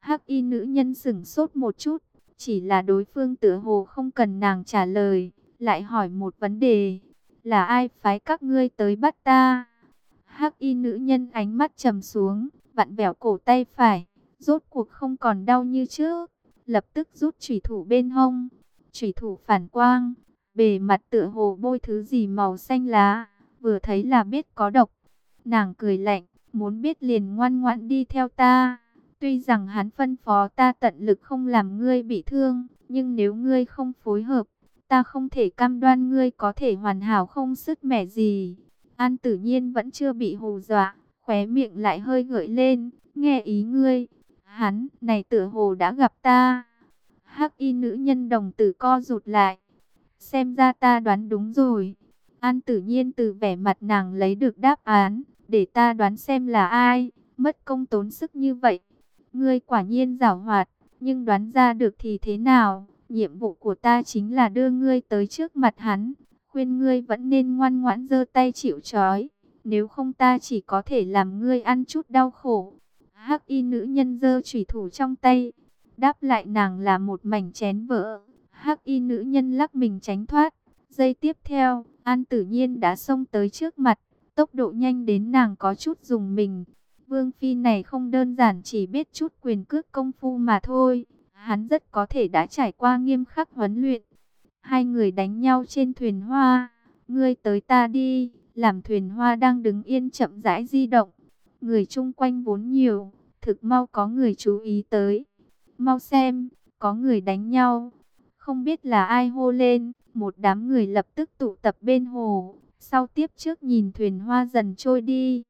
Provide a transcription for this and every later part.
Hắc y nữ nhân sững sốt một chút, chỉ là đối phương tựa hồ không cần nàng trả lời, lại hỏi một vấn đề, là ai phái các ngươi tới bắt ta? Hắc y nữ nhân ánh mắt trầm xuống, vặn vẹo cổ tay phải, rốt cuộc không còn đau như trước, lập tức rút chủy thủ bên hông. Chủy thủ phản quang, bề mặt tựa hồ bôi thứ gì màu xanh lá, vừa thấy là biết có độc. Nàng cười lạnh, muốn biết liền ngoan ngoãn đi theo ta. Tuy rằng hắn phân phó ta tận lực không làm ngươi bị thương, nhưng nếu ngươi không phối hợp, ta không thể cam đoan ngươi có thể hoàn hảo không sứt mẻ gì. An Tử Nhiên vẫn chưa bị hù dọa, khóe miệng lại hơi gợi lên, nghe ý ngươi. Hắn này tựa hồ đã gặp ta. Hắc y nữ nhân đồng tử co rụt lại. Xem ra ta đoán đúng rồi. An Tử Nhiên từ vẻ mặt nàng lấy được đáp án, để ta đoán xem là ai, mất công tốn sức như vậy. Ngươi quả nhiên giảo hoạt, nhưng đoán ra được thì thế nào? Nhiệm vụ của ta chính là đưa ngươi tới trước mặt hắn, khuyên ngươi vẫn nên ngoan ngoãn giơ tay chịu trói, nếu không ta chỉ có thể làm ngươi ăn chút đau khổ. Hắc y nữ nhân giơ chủy thủ trong tay, đáp lại nàng là một mảnh chén vỡ. Hắc y nữ nhân lắc mình tránh thoát, giây tiếp theo, An Tử Nhiên đã xông tới trước mặt, tốc độ nhanh đến nàng có chút dùng mình. Vương phi này không đơn giản chỉ biết chút quyền cước công phu mà thôi, hắn rất có thể đã trải qua nghiêm khắc huấn luyện. Hai người đánh nhau trên thuyền hoa, ngươi tới ta đi, làm thuyền hoa đang đứng yên chậm rãi di động. Người chung quanh vốn nhiều, thực mau có người chú ý tới. Mau xem, có người đánh nhau. Không biết là ai hô lên, một đám người lập tức tụ tập bên hồ, sau tiếp trước nhìn thuyền hoa dần trôi đi.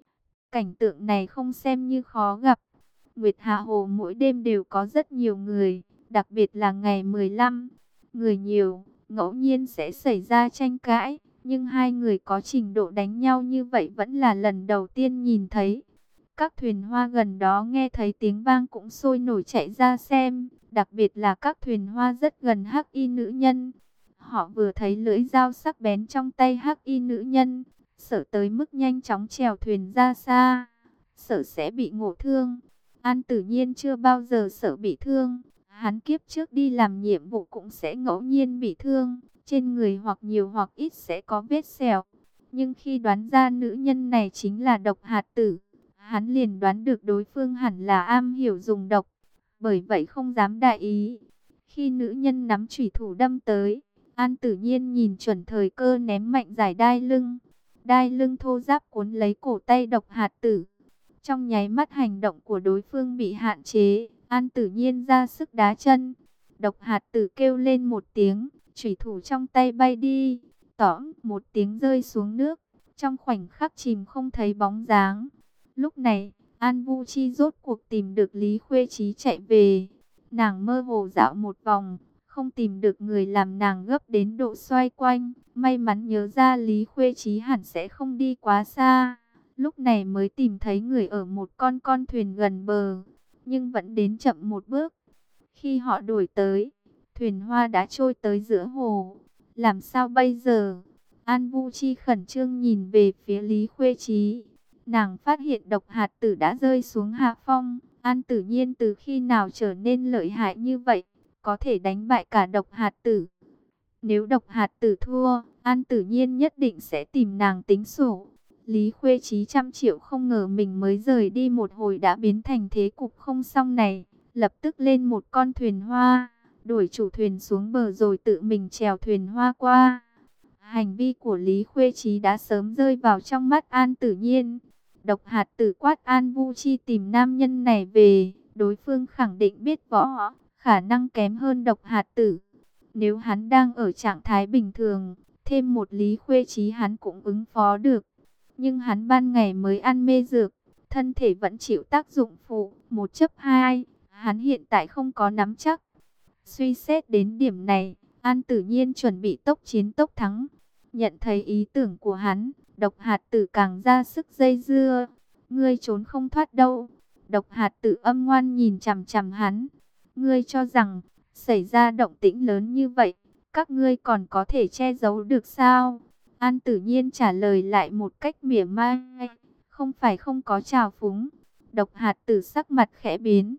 Cảnh tượng này không xem như khó gặp. Nguyệt Hạ Hồ mỗi đêm đều có rất nhiều người, đặc biệt là ngày 15. Người nhiều, ngẫu nhiên sẽ xảy ra tranh cãi, nhưng hai người có trình độ đánh nhau như vậy vẫn là lần đầu tiên nhìn thấy. Các thuyền hoa gần đó nghe thấy tiếng vang cũng sôi nổi chạy ra xem, đặc biệt là các thuyền hoa rất gần Hắc y nữ nhân. Họ vừa thấy lưỡi dao sắc bén trong tay Hắc y nữ nhân, sợ tới mức nhanh chóng chèo thuyền ra xa, sợ sẽ bị ngộ thương. An Tử Nhiên chưa bao giờ sợ bị thương, hắn kiếp trước đi làm nhiệm vụ cũng sẽ ngẫu nhiên bị thương, trên người hoặc nhiều hoặc ít sẽ có vết sẹo. Nhưng khi đoán ra nữ nhân này chính là Độc Hạt Tử, hắn liền đoán được đối phương hẳn là am hiểu dùng độc, bởi vậy không dám đại ý. Khi nữ nhân nắm chủy thủ đâm tới, An Tử Nhiên nhìn chuẩn thời cơ ném mạnh giải đai lưng. Đai lưng thô ráp cuốn lấy cổ tay Độc Hạt Tử. Trong nháy mắt hành động của đối phương bị hạn chế, An Tử Nhiên ra sức đá chân. Độc Hạt Tử kêu lên một tiếng, chủy thủ trong tay bay đi, tõm một tiếng rơi xuống nước, trong khoảnh khắc chìm không thấy bóng dáng. Lúc này, An Vu Chi rốt cuộc tìm được Lý Khuê Chí chạy về. Nàng mơ hồ dạo một vòng, không tìm được người làm nàng gấp đến độ xoay quanh. May mắn nhớ ra Lý Khuê Chí hẳn sẽ không đi quá xa. Lúc này mới tìm thấy người ở một con thuyền gần bờ, nhưng vẫn đến chậm một bước. Khi họ đuổi tới, thuyền hoa đã trôi tới giữa hồ. Làm sao bây giờ? An Vu Chi khẩn trương nhìn về phía Lý Khuê Chí. Nàng phát hiện Độc Hạt Tử đã rơi xuống hạ phong. An Tử Nhiên từ khi nào trở nên lợi hại như vậy, có thể đánh bại cả Độc Hạt Tử. Nếu Độc Hạt Tử thua, An Tử Nhiên nhất định sẽ tìm nàng tính sổ. Lý Khuê Chí trăm triệu không ngờ mình mới rời đi một hồi đã biến thành thế cục không xong này. Lập tức lên một con thuyền hoa, đuổi chủ thuyền xuống bờ rồi tự mình chèo thuyền hoa qua. Hành vi của Lý Khuê Chí đã sớm rơi vào trong mắt An Tử Nhiên. Độc Hạt Tử quát An Vu Chi tìm nam nhân này về, đối phương khẳng định biết võ, khả năng kém hơn Độc Hạt Tử. Nếu hắn đang ở trạng thái bình thường, thêm một Lý Khuê Chí hắn cũng ứng phó được. Nhưng hắn ban ngày mới ăn mê dược, thân thể vẫn chịu tác dụng phụ, một chấp hai, hắn hiện tại không có nắm chắc. Suy xét đến điểm này, An Tử Nhiên chuẩn bị tốc chiến tốc thắng. Nhận thấy ý tưởng của hắn, Độc Hạt Tử càng ra sức dây dưa. Ngươi trốn không thoát đâu. Độc Hạt Tử âm ngoan nhìn chằm chằm hắn. Ngươi cho rằng, xảy ra động tĩnh lớn như vậy, các ngươi còn có thể che giấu được sao? An Tử Nhiên trả lời lại một cách mỉa mai, không phải không có trào phúng. Độc Hạt Tử sắc mặt khẽ biến.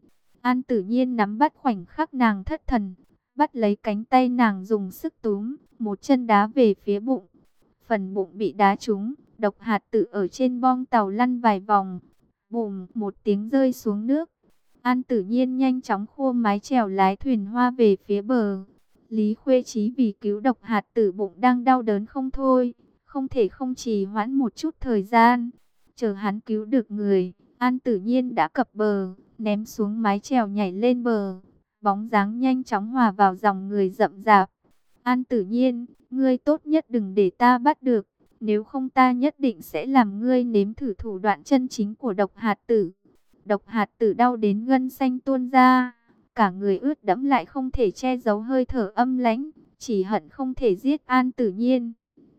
An Tử Nhiên nắm bắt khoảnh khắc nàng thất thần, bắt lấy cánh tay nàng dùng sức túm, một chân đá về phía bụng. Phần bụng bị đá trúng, độc hạt tử ở trên bong tàu lăn vài vòng, bùm một tiếng rơi xuống nước. An Tử Nhiên nhanh chóng khua mái chèo lái thuyền hoa về phía bờ. Lý Khuê Chí vì cứu độc hạt tử bụng đang đau đớn không thôi, không thể không trì hoãn một chút thời gian. Chờ hắn cứu được người, An Tử Nhiên đã cập bờ, ném xuống mái chèo nhảy lên bờ. Bóng dáng nhanh chóng hòa vào dòng người rậm rạp. An Tử Nhiên, ngươi tốt nhất đừng để ta bắt được, nếu không ta nhất định sẽ làm ngươi nếm thử thủ đoạn chân chính của độc hạt tử. Độc hạt tử đau đến gân xanh tuôn ra, cả người ướt đẫm lại không thể che giấu hơi thở âm lãnh, chỉ hận không thể giết An Tử Nhiên.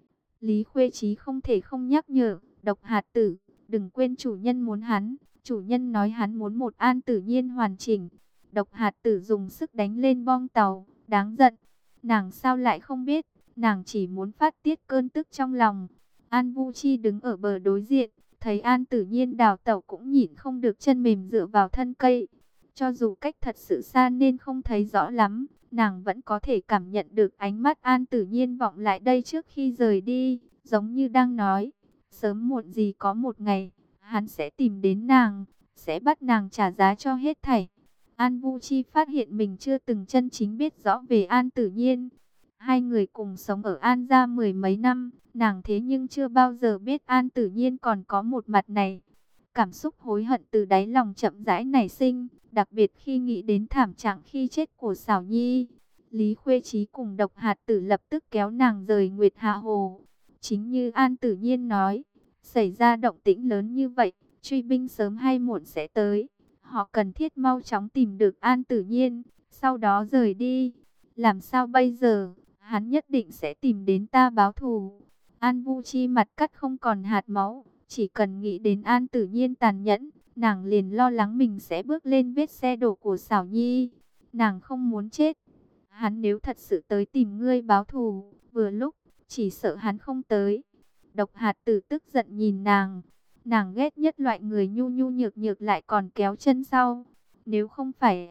Lý Khuê Chí không thể không nhắc nhở, độc hạt tử, đừng quên chủ nhân muốn hắn, chủ nhân nói hắn muốn một An Tử Nhiên hoàn chỉnh. Độc hạt tử dùng sức đánh lên bong tàu, đáng giận. Nàng sao lại không biết, nàng chỉ muốn phát tiết cơn tức trong lòng. An Vu Chi đứng ở bờ đối diện, thấy An Tử Nhiên đào tẩu cũng nhịn không được chân mềm dựa vào thân cây. Cho dù cách thật sự xa nên không thấy rõ lắm, nàng vẫn có thể cảm nhận được ánh mắt An Tử Nhiên vọng lại đây trước khi rời đi, giống như đang nói, sớm muộn gì có một ngày, hắn sẽ tìm đến nàng, sẽ bắt nàng trả giá cho hết thảy. An Vu Chi phát hiện mình chưa từng chân chính biết rõ về An Tử Nhiên. Hai người cùng sống ở An gia mười mấy năm, nàng thế nhưng chưa bao giờ biết An Tử Nhiên còn có một mặt này. Cảm xúc hối hận từ đáy lòng chậm rãi nảy sinh, đặc biệt khi nghĩ đến thảm trạng khi chết của Sảo Nhi. Lý Khuê Chí cùng độc hạt tử lập tức kéo nàng rời Nguyệt Hạ Hồ. Chính như An Tử Nhiên nói, xảy ra động tĩnh lớn như vậy, truy binh sớm hay muộn sẽ tới. Họ cần thiết mau chóng tìm được An Tử Nhiên, sau đó rời đi. Làm sao bây giờ? Hắn nhất định sẽ tìm đến ta báo thù. An Vu Chi mặt cắt không còn hạt máu, chỉ cần nghĩ đến An Tử Nhiên tàn nhẫn, nàng liền lo lắng mình sẽ bước lên vết xe đổ của Sảo Nhi. Nàng không muốn chết. Hắn nếu thật sự tới tìm ngươi báo thù, vừa lúc, chỉ sợ hắn không tới. Độc hạt tử tức giận nhìn nàng. Nàng ghét nhất loại người nhu nhu nhược nhược lại còn kéo chân sau. Nếu không phải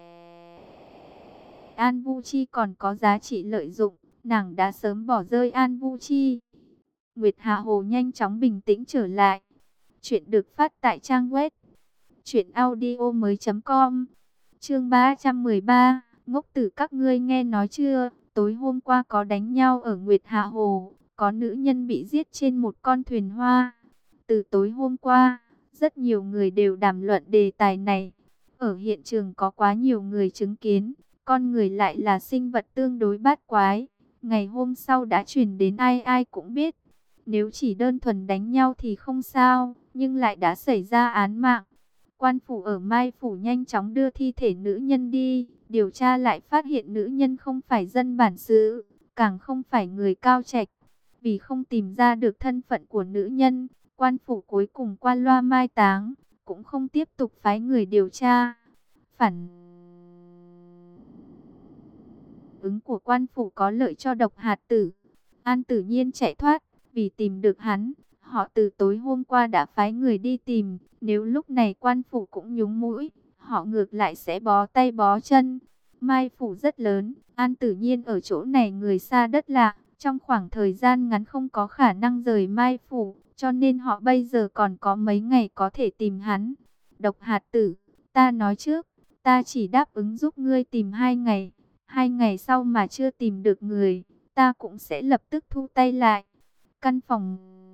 An Vu Chi còn có giá trị lợi dụng, nàng đã sớm bỏ rơi An Vu Chi. Nguyệt Hạ Hồ nhanh chóng bình tĩnh trở lại. Chuyện được phát tại trang web truyệnaudiomoi.com. Chương 313, ngốc tử các ngươi nghe nói chưa? Tối hôm qua có đánh nhau ở Nguyệt Hạ Hồ, có nữ nhân bị giết trên một con thuyền hoa. Từ tối hôm qua, rất nhiều người đều đàm luận đề tài này. Ở hiện trường có quá nhiều người chứng kiến, con người lại là sinh vật tương đối bát quái. Ngày hôm sau đã truyền đến ai ai cũng biết. Nếu chỉ đơn thuần đánh nhau thì không sao, nhưng lại đã xảy ra án mạng. Quan phủ ở Mai Phủ nhanh chóng đưa thi thể nữ nhân đi, điều tra lại phát hiện nữ nhân không phải dân bản xứ, càng không phải người Cao Trạch. Vì không tìm ra được thân phận của nữ nhân, quan phủ cuối cùng qua loa mai táng, cũng không tiếp tục phái người điều tra. Phản ứng của quan phủ có lợi cho độc hạt tử. An Tử Nhiên chạy thoát, vì tìm được hắn, họ từ tối hôm qua đã phái người đi tìm. Nếu lúc này quan phủ cũng nhúng mũi, họ ngược lại sẽ bó tay bó chân. Mai Phủ rất lớn, An Tử Nhiên ở chỗ này người xa đất lạ, trong khoảng thời gian ngắn không có khả năng rời Mai Phủ, cho nên họ bây giờ còn có mấy ngày có thể tìm hắn. Độc hạt tử, ta nói trước, ta chỉ đáp ứng giúp ngươi tìm 2 ngày. 2 ngày sau mà chưa tìm được người, ta cũng sẽ lập tức thu tay lại. Căn phòng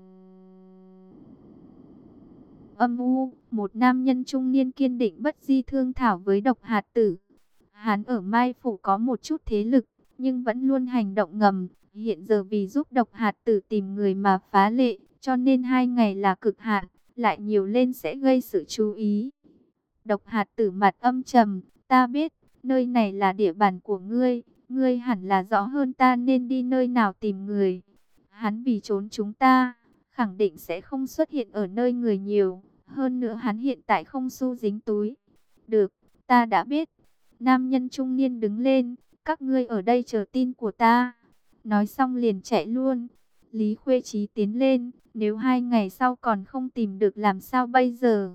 âm u, một nam nhân trung niên kiên định bất di thương thảo với độc hạt tử. Hắn ở Mai Phủ có một chút thế lực, nhưng vẫn luôn hành động ngầm. Hiện giờ vì giúp độc hạt tử tìm người mà phá lệ, cho nên 2 ngày là cực hạn, lại nhiều lên sẽ gây sự chú ý. Độc hạt tử mặt âm trầm, ta biết, nơi này là địa bàn của ngươi, ngươi hẳn là rõ hơn ta nên đi nơi nào tìm người. Hắn vì trốn chúng ta, khẳng định sẽ không xuất hiện ở nơi người nhiều, hơn nữa hắn hiện tại không xu dính túi. Được, ta đã biết. Nam nhân trung niên đứng lên, các ngươi ở đây chờ tin của ta. Nói xong liền chạy luôn. Lý Khuê Chí tiến lên, nếu 2 ngày sau còn không tìm được làm sao bây giờ?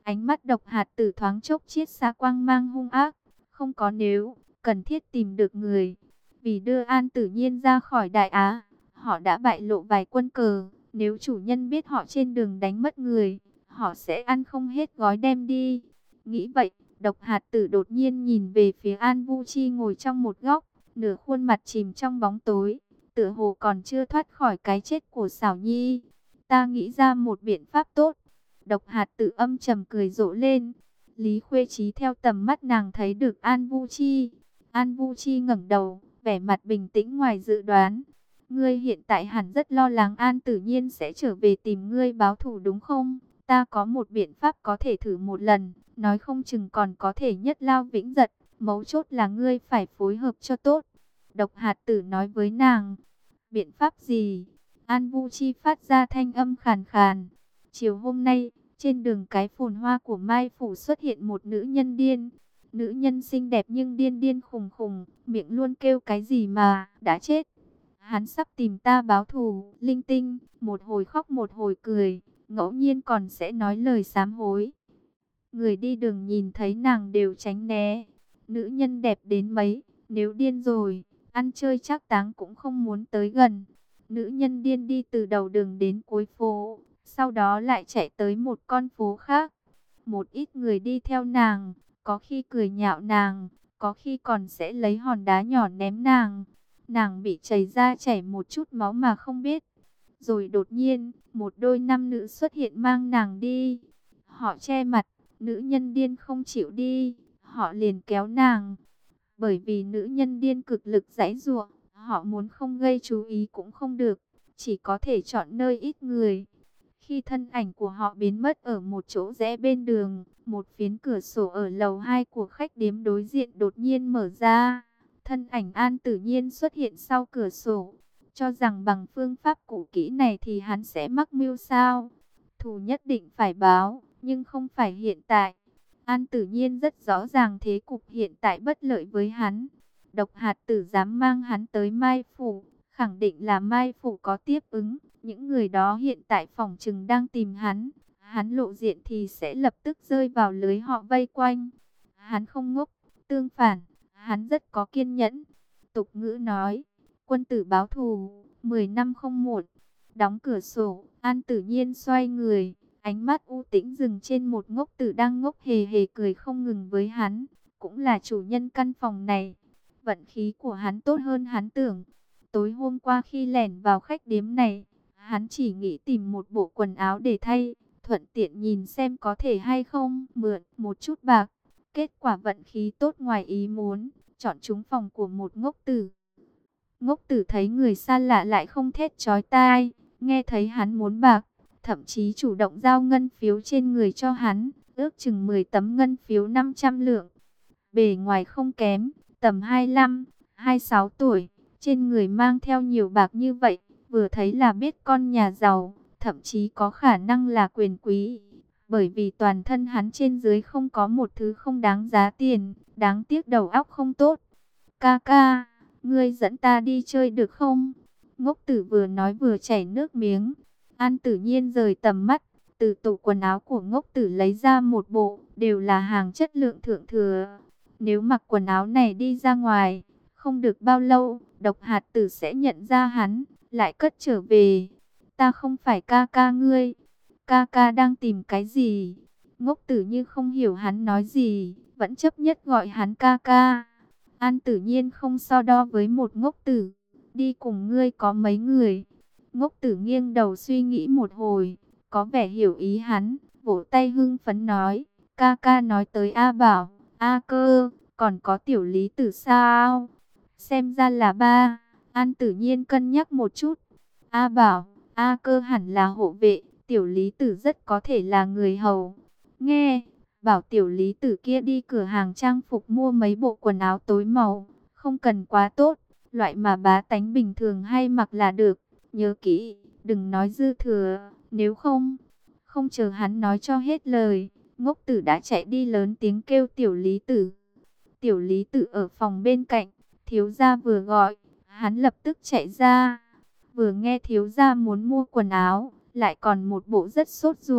Ánh mắt Độc Hạt Tử thoáng chốc chiết xa quang mang hung ác. Không có nếu, cần thiết tìm được người. Vì đưa An Tử Nhiên ra khỏi Đại Á, họ đã bại lộ vài quân cờ. Nếu chủ nhân biết họ trên đường đánh mất người, họ sẽ ăn không hết gói đem đi. Nghĩ vậy, Độc Hạt Tử đột nhiên nhìn về phía An Vu Chi ngồi trong một góc, nửa khuôn mặt chìm trong bóng tối, tựa hồ còn chưa thoát khỏi cái chết của Sảo Nhi. Ta nghĩ ra một biện pháp tốt. Độc Hạt Tử âm trầm cười rộ lên. Lý Khuê Trí theo tầm mắt nàng thấy được An Vu Chi. An Vu Chi ngẩng đầu, vẻ mặt bình tĩnh ngoài dự đoán. Ngươi hiện tại hẳn rất lo lắng An Tử Nhiên sẽ trở về tìm ngươi báo thù đúng không? Ta có một biện pháp có thể thử một lần, nói không chừng còn có thể nhất lao vĩnh giật. Mấu chốt là ngươi phải phối hợp cho tốt. Độc Hạt Tử nói với nàng. Biện pháp gì? An Vu Chi phát ra thanh âm khàn khàn. Chiều hôm nay, trên đường cái phồn hoa của Mai Phủ xuất hiện một nữ nhân điên. Nữ nhân xinh đẹp nhưng điên điên khùng khùng, miệng luôn kêu cái gì mà, đã chết. Hắn sắp tìm ta báo thù, linh tinh, một hồi khóc một hồi cười, ngẫu nhiên còn sẽ nói lời sám hối. Người đi đường nhìn thấy nàng đều tránh né. Nữ nhân đẹp đến mấy, nếu điên rồi, ăn chơi chắc táng cũng không muốn tới gần. Nữ nhân điên đi từ đầu đường đến cuối phố, sau đó lại chạy tới một con phố khác. Một ít người đi theo nàng, có khi cười nhạo nàng, có khi còn sẽ lấy hòn đá nhỏ ném nàng. Nàng bị chảy ra chảy một chút máu mà không biết. Rồi đột nhiên, một đôi nam nữ xuất hiện mang nàng đi. Họ che mặt, nữ nhân điên không chịu đi, họ liền kéo nàng. Bởi vì nữ nhân điên cực lực giãy giụa, họ muốn không gây chú ý cũng không được, chỉ có thể chọn nơi ít người. Khi thân ảnh của họ biến mất ở một chỗ rẽ bên đường, một phiến cửa sổ ở lầu 2 của khách điếm đối diện đột nhiên mở ra. Thân ảnh An Tử Nhiên xuất hiện sau cửa sổ. Cho rằng bằng phương pháp cũ kỹ này thì hắn sẽ mắc mưu sao? Thù nhất định phải báo, nhưng không phải hiện tại. An Tử Nhiên rất rõ ràng thế cục hiện tại bất lợi với hắn. Độc Hạt Tử dám mang hắn tới Mai Phủ, khẳng định là Mai Phủ có tiếp ứng. Những người đó hiện tại phòng trừng đang tìm hắn. Hắn lộ diện thì sẽ lập tức rơi vào lưới họ vây quanh. Hắn không ngốc, tương phản, hắn rất có kiên nhẫn. Tục ngữ nói, quân tử báo thù, 10 năm không muộn. Đóng cửa sổ, An Tử Nhiên xoay người, ánh mắt u tĩnh dừng trên một ngốc tử đang ngốc hề hề cười không ngừng với hắn. Cũng là chủ nhân căn phòng này. Vận khí của hắn tốt hơn hắn tưởng. Tối hôm qua khi lẻn vào khách điếm này, hắn chỉ nghĩ tìm một bộ quần áo để thay, thuận tiện nhìn xem có thể hay không mượn một chút bạc. Kết quả vận khí tốt ngoài ý muốn, chọn trúng phòng của một ngốc tử. Ngốc tử thấy người xa lạ lại không thét chói tai, nghe thấy hắn muốn bạc, thậm chí chủ động giao ngân phiếu trên người cho hắn, ước chừng 10 tấm ngân phiếu 500 lượng. Bề ngoài không kém, tầm 25, 26 tuổi, trên người mang theo nhiều bạc như vậy, vừa thấy là biết con nhà giàu, thậm chí có khả năng là quyền quý. Bởi vì toàn thân hắn trên dưới không có một thứ không đáng giá tiền, đáng tiếc đầu óc không tốt. Ca ca, ngươi dẫn ta đi chơi được không? Ngốc tử vừa nói vừa chảy nước miếng. An Tử Nhiên rời tầm mắt, từ tủ quần áo của ngốc tử lấy ra một bộ, đều là hàng chất lượng thượng thừa. Nếu mặc quần áo này đi ra ngoài, không được bao lâu, Độc Hạt Tử sẽ nhận ra hắn, lại cất trở về. Ta không phải ca ca ngươi. Ca ca đang tìm cái gì? Ngốc tử như không hiểu hắn nói gì, vẫn chấp nhất gọi hắn ca ca. An Tử Nhiên không so đo với một ngốc tử. Đi cùng ngươi có mấy người? Ngốc tử nghiêng đầu suy nghĩ một hồi, có vẻ hiểu ý hắn, vỗ tay hưng phấn nói. Ca ca nói tới A Bảo, A Cơ, còn có tiểu Lý Tử sao? Xem ra là ba. An Tử Nhiên cân nhắc một chút. A Bảo, A Cơ hẳn là hộ vệ, tiểu Lý Tử rất có thể là người hầu. Nghe, bảo tiểu Lý Tử kia đi cửa hàng trang phục mua mấy bộ quần áo tối màu, không cần quá tốt, loại mà bá tánh bình thường hay mặc là được. Nhớ kỹ, đừng nói dư thừa, nếu không, không chờ hắn nói cho hết lời, ngốc tử đã chạy đi lớn tiếng kêu tiểu Lý Tử. Tiểu Lý Tử ở phòng bên cạnh, thiếu gia vừa gọi, hắn lập tức chạy ra. Vừa nghe thiếu gia muốn mua quần áo, lại còn một bộ rất sốt ruột,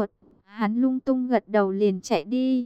Hắn lung tung gật đầu liền chạy đi.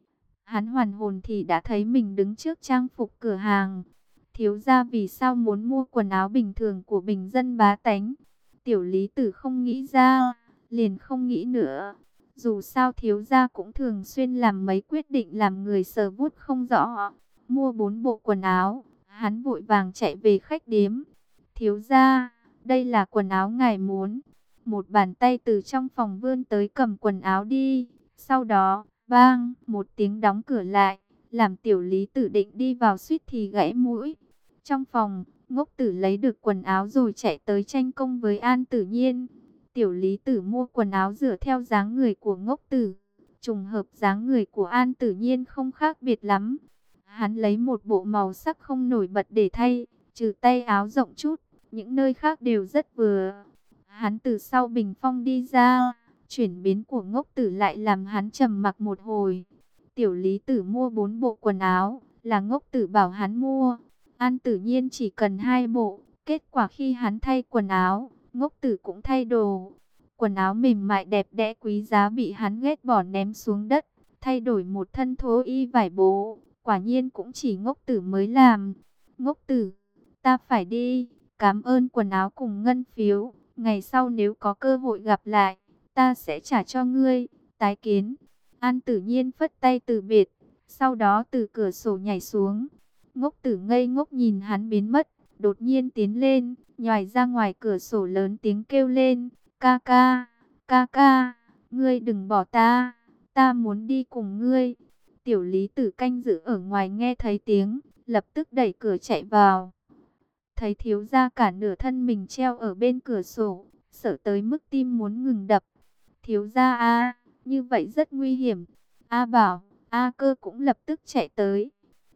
Hắn hoàn hồn thì đã thấy mình đứng trước trang phục cửa hàng. Thiếu gia vì sao muốn mua quần áo bình thường của bình dân bá tánh? Tiểu Lý Tử không nghĩ ra, liền không nghĩ nữa. Dù sao thiếu gia cũng thường xuyên làm mấy quyết định làm người sờ vuốt không rõ. Mua 4 bộ quần áo, hắn vội vàng chạy về khách điếm. Thiếu gia, đây là quần áo ngài muốn. Một bàn tay từ trong phòng vươn tới cầm quần áo đi. Sau đó, bang, một tiếng đóng cửa lại, làm Tiểu Lý Tử định đi vào suýt thì gãy mũi. Trong phòng, Ngốc Tử lấy được quần áo rồi chạy tới tranh công với An Tử Nhiên. Tiểu Lý Tử mua quần áo dựa theo dáng người của Ngốc Tử. Trùng hợp dáng người của An Tử Nhiên không khác biệt lắm. Hắn lấy một bộ màu sắc không nổi bật để thay, trừ tay áo rộng chút, những nơi khác đều rất vừa. Hắn từ sau bình phong đi ra, chuyển biến của Ngốc Tử lại làm hắn trầm mặc một hồi. Tiểu Lý Tử mua 4 bộ quần áo, là Ngốc Tử bảo hắn mua. An Tử Nhiên chỉ cần 2 bộ, kết quả khi hắn thay quần áo, Ngốc Tử cũng thay đồ. Quần áo mềm mại đẹp đẽ quý giá bị hắn ghét bỏ ném xuống đất, thay đổi một thân thố y vải bố, quả nhiên cũng chỉ Ngốc Tử mới làm. Ngốc Tử, ta phải đi, cảm ơn quần áo cùng ngân phiếu, ngày sau nếu có cơ hội gặp lại, ta sẽ trả cho ngươi, tái kiến. An Tử Nhiên phất tay từ biệt, sau đó từ cửa sổ nhảy xuống. Ngốc Tử ngây ngốc nhìn hắn biến mất, đột nhiên tiến lên, nhòi ra ngoài cửa sổ lớn tiếng kêu lên, ca ca, ca ca, ngươi đừng bỏ ta, ta muốn đi cùng ngươi. Tiểu Lý Tử canh giữ ở ngoài nghe thấy tiếng, lập tức đẩy cửa chạy vào. Thấy thiếu gia cả nửa thân mình treo ở bên cửa sổ, sợ tới mức tim muốn ngừng đập. Thiếu gia a, như vậy rất nguy hiểm. A Bảo, A Cơ cũng lập tức chạy tới.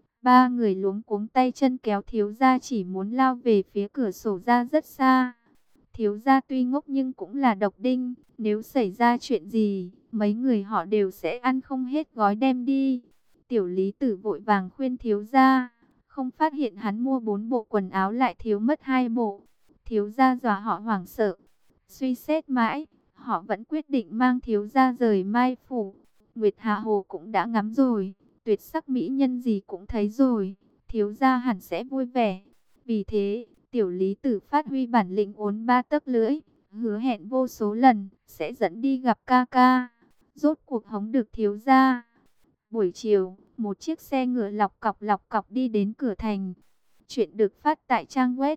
Ba người luống cuống tay chân kéo thiếu gia chỉ muốn lao về phía cửa sổ ra rất xa. Thiếu gia tuy ngốc nhưng cũng là độc đinh, nếu xảy ra chuyện gì, mấy người họ đều sẽ ăn không hết gói đem đi. Tiểu Lý Tử vội vàng khuyên thiếu gia, không phát hiện hắn mua 4 bộ quần áo lại thiếu mất 2 bộ. Thiếu gia dọa họ hoảng sợ. Suy xét mãi, họ vẫn quyết định mang thiếu gia rời Mai Phủ. Nguyệt Hạ Hồ cũng đã ngắm rồi, tuyệt sắc mỹ nhân gì cũng thấy rồi, thiếu gia hẳn sẽ vui vẻ. Vì thế, Tiểu Lý Tử phát huy bản lĩnh uốn 3 tấc lưỡi, hứa hẹn vô số lần sẽ dẫn đi gặp ca ca. Rốt cuộc hống được thiếu gia. Buổi chiều, một chiếc xe ngựa lọc cọc đi đến cửa thành. Chuyện được phát tại trang web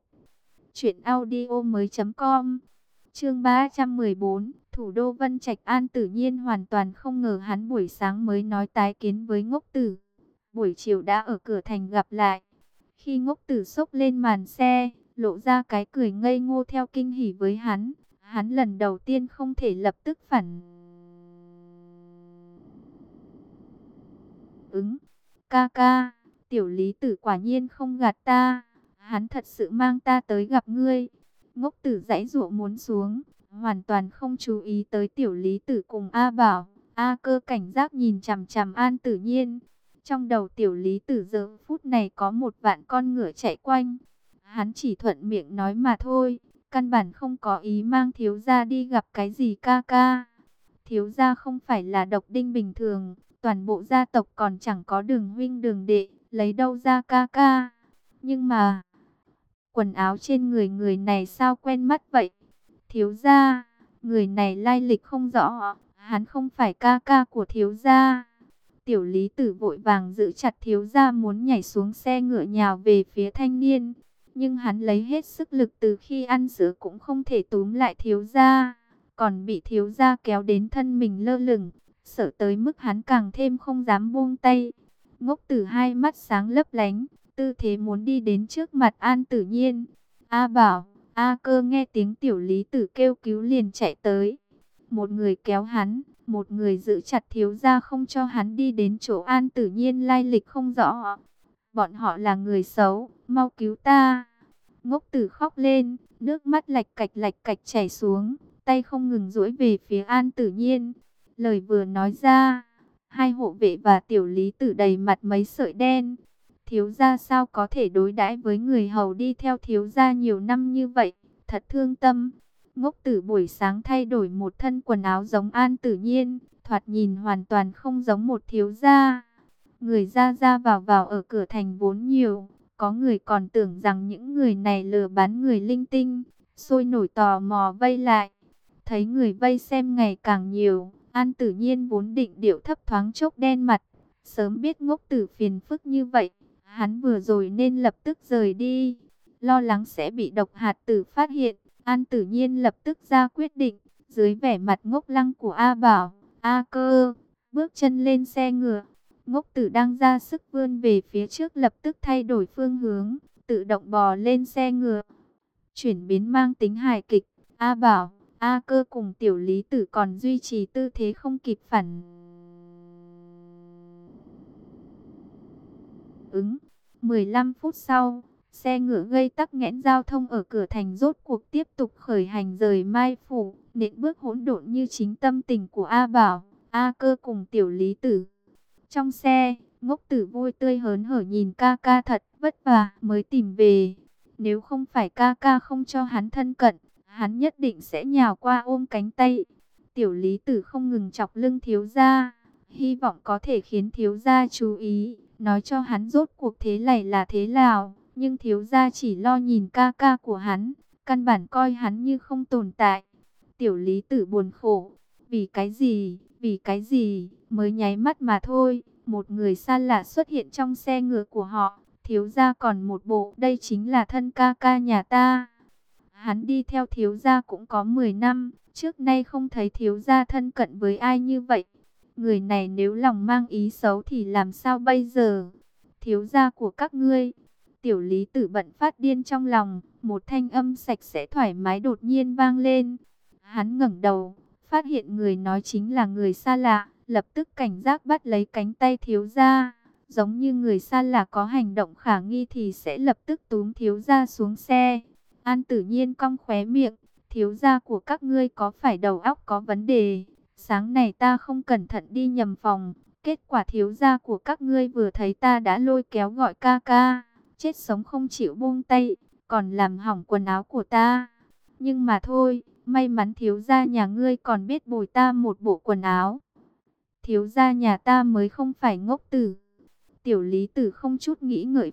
truyệnaudiomoi.com. Chương 314, thủ đô Vân Trạch. An Tử Nhiên hoàn toàn không ngờ hắn buổi sáng mới nói tái kiến với Ngốc Tử, buổi chiều đã ở cửa thành gặp lại. Khi Ngốc Tử xốc lên màn xe, lộ ra cái cười ngây ngô theo kinh hỉ với hắn lần đầu tiên không thể lập tức phản ứng. Ca ca, Tiểu Lý Tử quả nhiên không gạt ta, hắn thật sự mang ta tới gặp ngươi. Ngốc Tử giãy giụa muốn xuống, hoàn toàn không chú ý tới Tiểu Lý Tử cùng A Bảo. A Cơ cảnh giác nhìn chằm chằm An Tử Nhiên. Trong đầu Tiểu Lý Tử giờ phút này có 1 vạn con ngựa chạy quanh. Hắn chỉ thuận miệng nói mà thôi, căn bản không có ý mang thiếu gia đi gặp cái gì ca ca. Thiếu gia không phải là độc đinh bình thường, toàn bộ gia tộc còn chẳng có đường huynh đường đệ, lấy đâu ra ca ca. Nhưng mà, quần áo trên người người này sao quen mắt vậy? Thiếu gia, người này lai lịch không rõ, hắn không phải ca ca của thiếu gia. Tiểu Lý Tử vội vàng giữ chặt thiếu gia muốn nhảy xuống xe ngựa nhào về phía thanh niên. Nhưng hắn lấy hết sức lực từ khi ăn sữa cũng không thể túm lại thiếu gia, còn bị thiếu gia kéo đến thân mình lơ lửng, sợ tới mức hắn càng thêm không dám buông tay. Ngốc Tử hai mắt sáng lấp lánh, tư thế muốn đi đến trước mặt An Tử Nhiên. A Bảo, A Cơ nghe tiếng Tiểu Lý Tử kêu cứu liền chạy tới. Một người kéo hắn, một người giữ chặt thiếu gia không cho hắn đi đến chỗ An Tử Nhiên lai lịch không rõ. Bọn họ là người xấu, mau cứu ta. Ngốc Tử khóc lên, nước mắt lạch cạch chảy xuống, tay không ngừng duỗi về phía An Tử Nhiên. Lời vừa nói ra, hai hộ vệ và Tiểu Lý Tử đầy mặt mấy sợi đen. Thiếu gia sao có thể đối đãi với người hầu đi theo thiếu gia nhiều năm như vậy, thật thương tâm. Ngốc Tử buổi sáng thay đổi một thân quần áo giống An Tử Nhiên, thoạt nhìn hoàn toàn không giống một thiếu gia. Người ra ra vào vào ở cửa thành vốn nhiều, có người còn tưởng rằng những người này lừa bán người linh tinh, sôi nổi tò mò vây lại. Thấy người vây xem ngày càng nhiều, An Tử Nhiên vốn định điệu thấp thoáng chốc đen mặt. Sớm biết Ngốc Tử phiền phức như vậy, hắn vừa rồi nên lập tức rời đi. Lo lắng sẽ bị độc hạt tử phát hiện, An Tử Nhiên lập tức ra quyết định. Dưới vẻ mặt ngốc lăng của A Bảo, A Cơ, bước chân lên xe ngựa. Ngốc Tử đang ra sức vươn về phía trước lập tức thay đổi phương hướng, tự động bò lên xe ngựa. Chuyển biến mang tính hài kịch, A Bảo, A Cơ cùng Tiểu Lý Tử còn duy trì tư thế không kịp phản ứng. 15 phút sau, xe ngựa gây tắc nghẽn giao thông ở cửa thành rốt cuộc tiếp tục khởi hành rời Mai Phủ, nện bước hỗn độn như chính tâm tình của A Bảo, A Cơ cùng Tiểu Lý Tử. Trong xe, Ngốc Tử vui tươi hớn hở nhìn ca ca thật vất vả mới tìm về. Nếu không phải ca ca không cho hắn thân cận, hắn nhất định sẽ nhào qua ôm cánh tay. Tiểu Lý Tử không ngừng chọc lưng thiếu gia, hy vọng có thể khiến thiếu gia chú ý, nói cho hắn rốt cuộc thế này là thế nào. Nhưng thiếu gia chỉ lo nhìn ca ca của hắn, căn bản coi hắn như không tồn tại. Tiểu Lý Tử buồn khổ, vì cái gì, mới nháy mắt mà thôi. Một người xa lạ xuất hiện trong xe ngựa của họ, thiếu gia còn một bộ, đây chính là thân ca ca nhà ta. Hắn đi theo thiếu gia cũng có 10 năm, trước nay không thấy thiếu gia thân cận với ai như vậy. Người này nếu lòng mang ý xấu thì làm sao bây giờ? Thiếu gia của các ngươi. Tiểu Lý Tử bận phát điên trong lòng, một thanh âm sạch sẽ thoải mái đột nhiên vang lên. Hắn ngẩng đầu, phát hiện người nói chính là người xa lạ, lập tức cảnh giác bắt lấy cánh tay thiếu gia. Giống như người xa lạ có hành động khả nghi thì sẽ lập tức túm thiếu gia xuống xe. An Tử Nhiên cong khóe miệng, thiếu gia của các ngươi có phải đầu óc có vấn đề? Sáng này ta không cẩn thận đi nhầm phòng, kết quả thiếu gia của các ngươi vừa thấy ta đã lôi kéo gọi ca ca, chết sống không chịu buông tay, còn làm hỏng quần áo của ta. Nhưng mà thôi, may mắn thiếu gia nhà ngươi còn biết bồi ta một bộ quần áo. Thiếu gia nhà ta mới không phải ngốc tử. Tiểu Lý Tử không chút nghĩ ngợi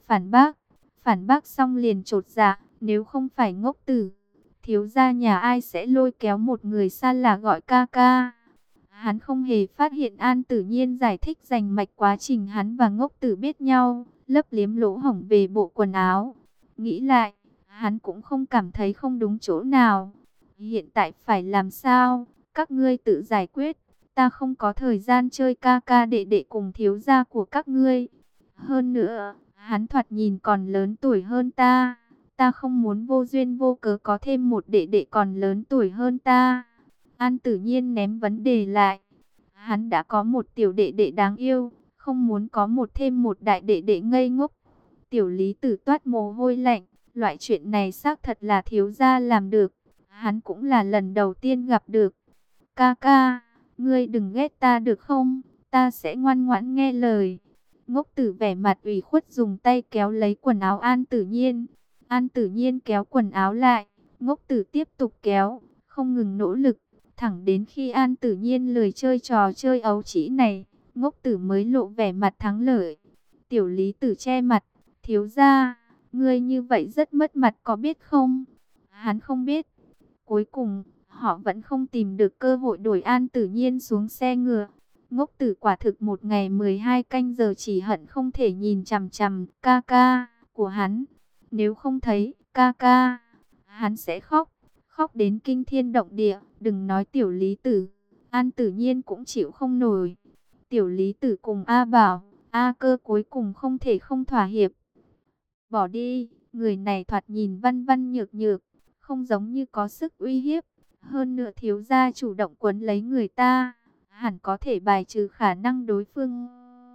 phản bác xong liền chột dạ, nếu không phải ngốc tử, thiếu gia nhà ai sẽ lôi kéo một người xa lạ gọi ca ca. Hắn không hề phát hiện An Tử Nhiên giải thích rành mạch quá trình hắn và ngốc tử biết nhau, lấp liếm lỗ hổng về bộ quần áo. Nghĩ lại, hắn cũng không cảm thấy không đúng chỗ nào. Hiện tại phải làm sao? Các ngươi tự giải quyết. Ta không có thời gian chơi ca ca đệ đệ cùng thiếu gia của các ngươi. Hơn nữa, hắn thoạt nhìn còn lớn tuổi hơn ta. Ta không muốn vô duyên vô cớ có thêm một đệ đệ còn lớn tuổi hơn ta. An Tử Nhiên ném vấn đề lại. Hắn đã có một tiểu đệ đệ đáng yêu, không muốn có thêm một đại đệ đệ ngây ngốc. Tiểu Lý Tử toát mồ hôi lạnh, loại chuyện này xác thật là thiếu gia làm được. Hắn cũng là lần đầu tiên gặp được. Ca ca, ngươi đừng ghét ta được không? Ta sẽ ngoan ngoãn nghe lời. Ngốc Tử vẻ mặt ủy khuất dùng tay kéo lấy quần áo An Tử Nhiên. An Tử Nhiên kéo quần áo lại, Ngốc Tử tiếp tục kéo, không ngừng nỗ lực. Thẳng đến khi An Tử Nhiên lười chơi trò chơi ấu trĩ này, Ngốc Tử mới lộ vẻ mặt thắng lợi. Tiểu Lý Tử che mặt, thiếu gia, ngươi như vậy rất mất mặt có biết không? Hắn không biết. Cuối cùng, họ vẫn không tìm được cơ hội đuổi An Tử Nhiên xuống xe ngựa. Ngốc Tử quả thực một ngày 12 canh giờ chỉ hận không thể nhìn chằm chằm ca ca của hắn. Nếu không thấy ca ca, hắn sẽ khóc, khóc đến kinh thiên động địa. Đừng nói Tiểu Lý Tử, An Tử Nhiên cũng chịu không nổi. Tiểu Lý Tử cùng A Bảo, A Cơ cuối cùng không thể không thỏa hiệp. Bỏ đi, người này thoạt nhìn văn văn nhược nhược, không giống như có sức uy hiếp. Hơn nữa thiếu gia chủ động quấn lấy người ta, hẳn có thể bài trừ khả năng đối phương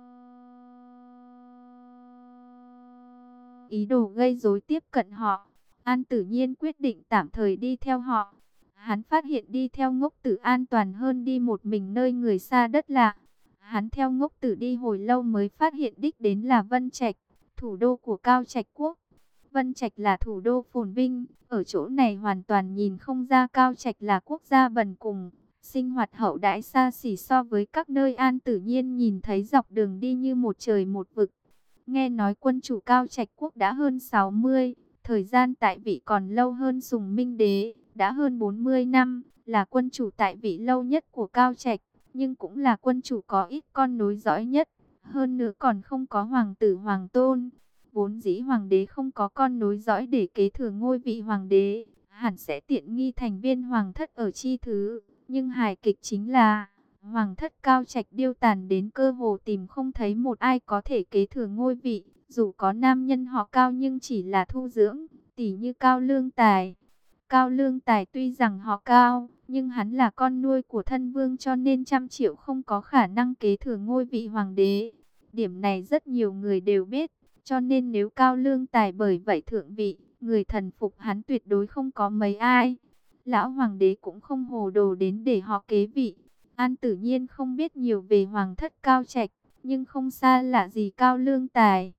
ý đồ gây rối tiếp cận họ. An Tử Nhiên quyết định tạm thời đi theo họ. Hắn phát hiện đi theo Ngốc Tử an toàn hơn đi một mình nơi người xa đất lạ. Hắn theo Ngốc Tử đi hồi lâu mới phát hiện đích đến là Vân Trạch, thủ đô của Cao Trạch Quốc. Vân Trạch là thủ đô phồn vinh, ở chỗ này hoàn toàn nhìn không ra Cao Trạch là quốc gia bần cùng. Sinh hoạt hậu đãi xa xỉ so với các nơi An Tử Nhiên nhìn thấy dọc đường đi như một trời một vực. Nghe nói quân chủ Cao Trạch Quốc đã hơn 60, thời gian tại vị còn lâu hơn Sùng Minh Đế, đã hơn 40 năm, là quân chủ tại vị lâu nhất của Cao Trạch, nhưng cũng là quân chủ có ít con nối dõi nhất, hơn nữa còn không có hoàng tử hoàng tôn. Vốn dĩ hoàng đế không có con nối dõi để kế thừa ngôi vị hoàng đế, hẳn sẽ tiện nghi thành viên hoàng thất ở chi thứ, nhưng hài kịch chính là hoàng thất Cao Trạch điêu tàn đến cơ hồ tìm không thấy một ai có thể kế thừa ngôi vị, dù có nam nhân họ Cao nhưng chỉ là thu dưỡng, tỉ như Cao Lương Tài. Cao Lương Tài tuy rằng họ Cao, nhưng hắn là con nuôi của thân vương cho nên 100 triệu không có khả năng kế thừa ngôi vị hoàng đế. Điểm này rất nhiều người đều biết, cho nên nếu Cao Lương Tài bởi vậy thượng vị, người thần phục hắn tuyệt đối không có mấy ai. Lão hoàng đế cũng không hồ đồ đến để họ kế vị. An Tử Nhiên không biết nhiều về hoàng thất Cao Trạch, nhưng không xa lạ gì Cao Lương Tài.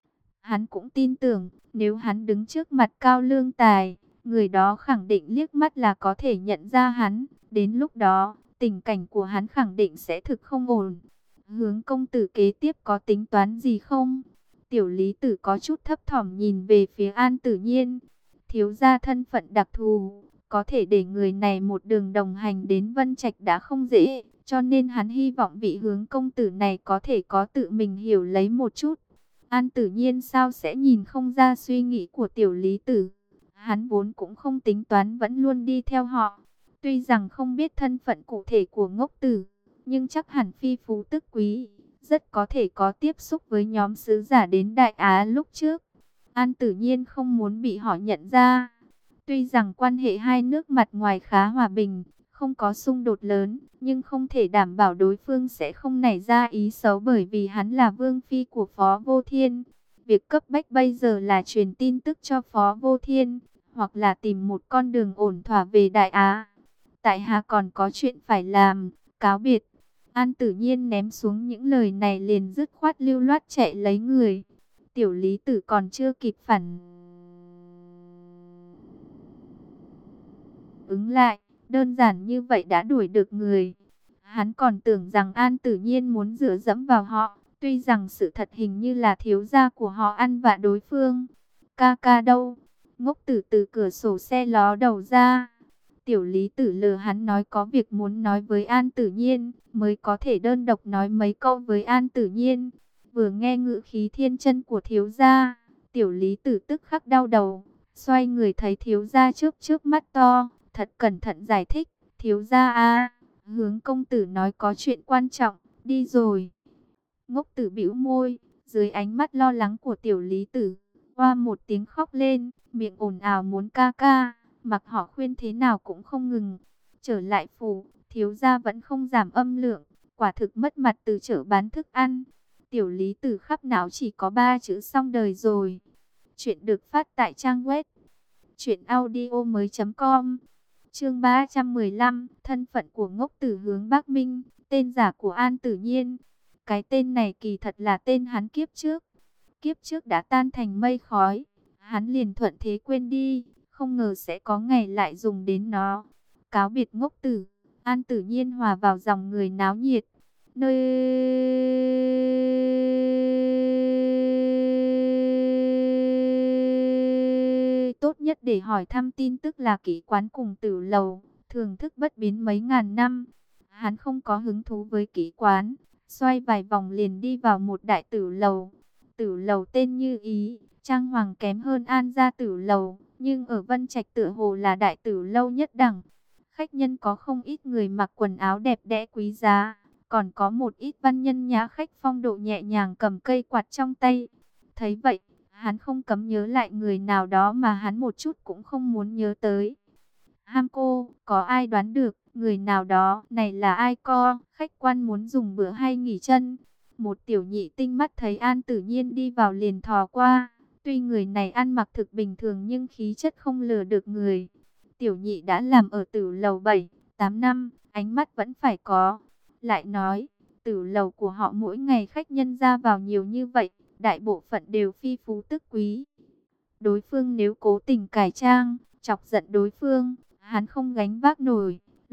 Hắn cũng tin tưởng, nếu hắn đứng trước mặt Cao Lương Tài, người đó khẳng định liếc mắt là có thể nhận ra hắn. Đến lúc đó, tình cảnh của hắn khẳng định sẽ thực không ổn. Hướng công tử kế tiếp có tính toán gì không? Tiểu Lý Tử có chút thấp thỏm nhìn về phía An Tử Nhiên. Thiếu gia thân phận đặc thù, có thể để người này một đường đồng hành đến Vân Trạch đã không dễ, cho nên hắn hy vọng vị Hướng công tử này có thể có tự mình hiểu lấy một chút. An Tử Nhiên sao sẽ nhìn không ra suy nghĩ của Tiểu Lý Tử. Hắn vốn cũng không tính toán vẫn luôn đi theo họ. Tuy rằng không biết thân phận cụ thể của Ngốc Tử, nhưng chắc hẳn phi phú tức quý, rất có thể có tiếp xúc với nhóm sứ giả đến Đại Á lúc trước. An Tử Nhiên không muốn bị họ nhận ra. Tuy rằng quan hệ hai nước mặt ngoài khá hòa bình, không có xung đột lớn, nhưng không thể đảm bảo đối phương sẽ không nảy ra ý xấu bởi vì hắn là vương phi của Phó Vô Thiên. Việc cấp bách bây giờ là truyền tin tức cho Phó Vô Thiên, hoặc là tìm một con đường ổn thỏa về Đại Á. Tại hạ còn có chuyện phải làm, cáo biệt. An Tử Nhiên ném xuống những lời này liền dứt khoát lưu loát chạy lấy người. Tiểu Lý Tử còn chưa kịp phản ứng lại, đơn giản như vậy đã đuổi được người. Hắn còn tưởng rằng An Tử Nhiên muốn dựa dẫm vào họ, tuy rằng sự thật hình như là thiếu gia của họ ăn vạ đối phương. Ca ca đâu? Ngốc Tử từ cửa sổ xe ló đầu ra. Tiểu Lý Tử lừa hắn nói có việc muốn nói với An Tử Nhiên, mới có thể đơn độc nói mấy câu với An Tử Nhiên. Vừa nghe ngữ khí thiên chân của thiếu gia, Tiểu Lý Tử tức khắc đau đầu, xoay người thấy thiếu gia trước mắt to, thật cẩn thận giải thích, thiếu gia a, Hướng công tử nói có chuyện quan trọng, đi rồi. Ngốc Tử bĩu môi, dưới ánh mắt lo lắng của Tiểu Lý Tử, oa một tiếng khóc lên, miệng ồn ào muốn ca ca, mặc họ khuyên thế nào cũng không ngừng. Trở lại phủ, thiếu gia vẫn không giảm âm lượng, quả thực mất mặt từ chợ bán thức ăn. Tiểu Lý Tử khắp não chỉ có 3 chữ xong đời rồi. Chuyện được phát tại trang web truyệnaudiomoi.com. Chương 315, thân phận của Ngốc Tử Hướng Bắc Minh, tên giả của An Tử Nhiên. Cái tên này kỳ thật là tên hắn kiếp trước. Kiếp trước đã tan thành mây khói, hắn liền thuận thế quên đi, không ngờ sẽ có ngày lại dùng đến nó. Cáo biệt Ngốc Tử, An Tử Nhiên hòa vào dòng người náo nhiệt. Nơi tốt nhất để hỏi thăm tin tức là kỹ quán cùng tử lầu, thưởng thức bất biến mấy ngàn năm. Hắn không có hứng thú với kỹ quán, xoay vài vòng liền đi vào một đại tử lầu. Tử lầu tên như ý, trang hoàng kém hơn An gia tử lầu, nhưng ở Vân Trạch tựa hồ là đại tử lâu nhất đẳng. Khách nhân có không ít người mặc quần áo đẹp đẽ quý giá, còn có một ít văn nhân nhã khách phong độ nhẹ nhàng cầm cây quạt trong tay. Thấy vậy, hắn không cấm nhớ lại người nào đó mà hắn một chút cũng không muốn nhớ tới. Ham cô, có ai đoán được người nào đó này là ai co? Khách quan muốn dùng bữa hay nghỉ chân? Một tiểu nhị tinh mắt thấy An Tử Nhiên đi vào liền thò qua. Tuy người này ăn mặc thực bình thường nhưng khí chất không lừa được người. Tiểu nhị đã làm ở tử lầu 7, 8 năm, ánh mắt vẫn phải có. Lại nói, tử lầu của họ mỗi ngày khách nhân ra vào nhiều như vậy, đại bộ phận đều phi phú tức quý. Đối phương nếu cố tình cải trang, chọc giận đối phương, hắn không gánh vác nổi.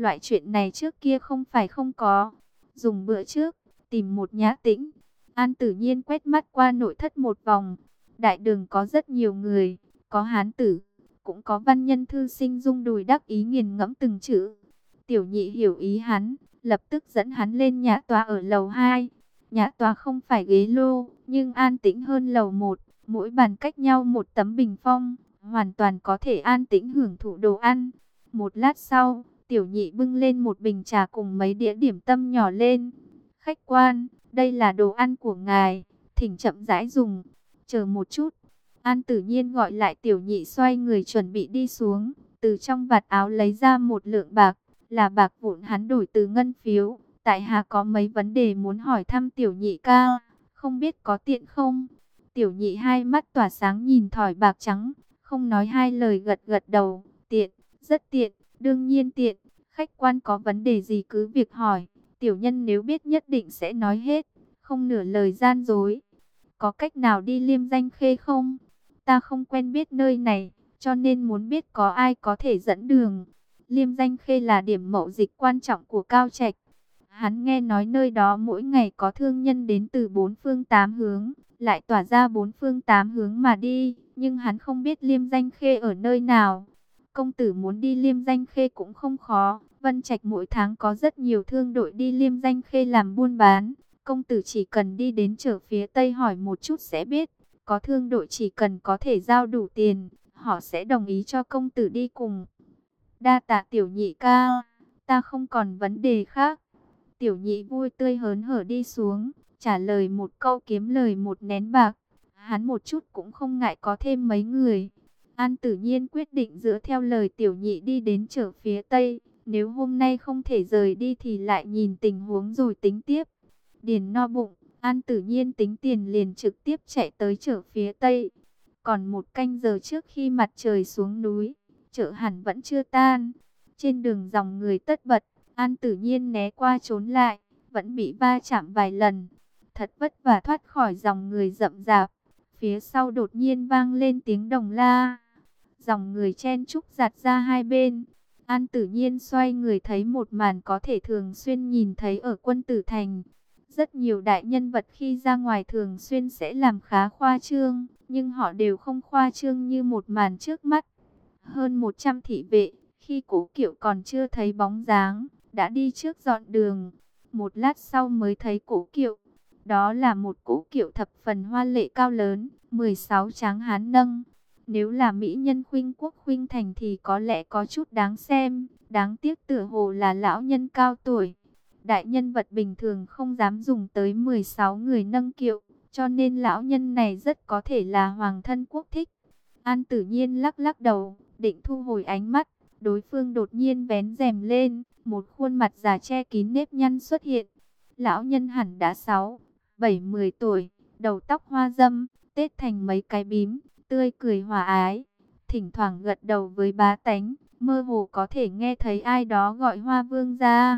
Loại chuyện này trước kia không phải không có. Dùng bữa trước, tìm một nhã tĩnh. An Tử Nhiên quét mắt qua nội thất một vòng. Đại đường có rất nhiều người, có hán tử, cũng có văn nhân thư sinh rung đùi đắc ý nghiền ngẫm từng chữ. Tiểu nhị hiểu ý hắn, lập tức dẫn hắn lên nhã tòa ở lầu 2. Nhã tòa không phải ghế lô, nhưng an tĩnh hơn lầu 1, mỗi bàn cách nhau một tấm bình phong, hoàn toàn có thể an tĩnh hưởng thụ đồ ăn. Một lát sau, tiểu nhị bưng lên một bình trà cùng mấy đĩa điểm tâm nhỏ lên. Khách quan, đây là đồ ăn của ngài, thỉnh chậm rãi dùng. Chờ một chút. An Tử Nhiên gọi lại tiểu nhị, xoay người chuẩn bị đi xuống. Từ trong vạt áo lấy ra một lượng bạc, là bạc vụn hắn đổi từ ngân phiếu. Tại hạ có mấy vấn đề muốn hỏi thăm tiểu nhị ca, không biết có tiện không? Tiểu nhị hai mắt tỏa sáng nhìn thỏi bạc trắng, không nói hai lời gật gật đầu. Tiện, rất tiện, đương nhiên tiện. Khách quan có vấn đề gì cứ việc hỏi. Tiểu nhân nếu biết nhất định sẽ nói hết, không nửa lời gian dối. Có cách nào đi Liêm Danh Khê không? Ta không quen biết nơi này, cho nên muốn biết có ai có thể dẫn đường. Liêm Danh Khê là điểm mậu dịch quan trọng của Cao Trạch. Hắn nghe nói nơi đó mỗi ngày có thương nhân đến từ bốn phương tám hướng, lại tỏa ra bốn phương tám hướng mà đi, nhưng hắn không biết Liêm Danh Khê ở nơi nào. Công tử muốn đi Liêm Danh Khê cũng không khó, Vân Trạch mỗi tháng có rất nhiều thương đội đi Liêm Danh Khê làm buôn bán. Công tử chỉ cần đi đến chợ phía Tây hỏi một chút sẽ biết, có thương đội chỉ cần có thể giao đủ tiền, họ sẽ đồng ý cho công tử đi cùng. Đa tạ tiểu nhị ca, ta không còn vấn đề khác. Tiểu nhị vui tươi hớn hở đi xuống, trả lời một câu kiếm lời một nén bạc. Hắn một chút cũng không ngại có thêm mấy người. An Tử Nhiên quyết định dựa theo lời tiểu nhị đi đến chợ phía Tây. Nếu hôm nay không thể rời đi thì lại nhìn tình huống rồi tính tiếp. Điền no bụng, An Tử Nhiên tính tiền liền trực tiếp chạy tới chợ phía Tây. Còn một canh giờ trước khi mặt trời xuống núi, chợ hẳn vẫn chưa tan. Trên đường dòng người tất bật, An Tử Nhiên né qua trốn lại, vẫn bị va chạm vài lần. Thật vất vả thoát khỏi dòng người rậm rạp. Phía sau đột nhiên vang lên tiếng đồng la. Dòng người chen chúc giạt ra hai bên. An Tử Nhiên xoay người thấy một màn có thể thường xuyên nhìn thấy ở Quân Tử Thành. Rất nhiều đại nhân vật khi ra ngoài thường xuyên sẽ làm khá khoa trương, nhưng họ đều không khoa trương như một màn trước mắt. Hơn 100 thị vệ, khi Cố Kiệu còn chưa thấy bóng dáng, đã đi trước dọn đường. Một lát sau mới thấy Cố Kiệu. Đó là một Cố Kiệu thập phần hoa lệ cao lớn, 16 tráng hán nâng. Nếu là mỹ nhân khuynh quốc khuynh thành thì có lẽ có chút đáng xem, đáng tiếc tựa hồ là lão nhân cao tuổi. Đại nhân vật bình thường không dám dùng tới 16 người nâng kiệu, cho nên lão nhân này rất có thể là hoàng thân quốc thích. An Tử Nhiên lắc lắc đầu, định thu hồi ánh mắt, đối phương đột nhiên vén rèm lên, một khuôn mặt già che kín nếp nhăn xuất hiện. Lão nhân hẳn đã 6, 7, 10 tuổi, đầu tóc hoa râm, tết thành mấy cái bím, tươi cười hòa ái, thỉnh thoảng gật đầu với bá tánh, mơ hồ có thể nghe thấy ai đó gọi Hoa Vương gia.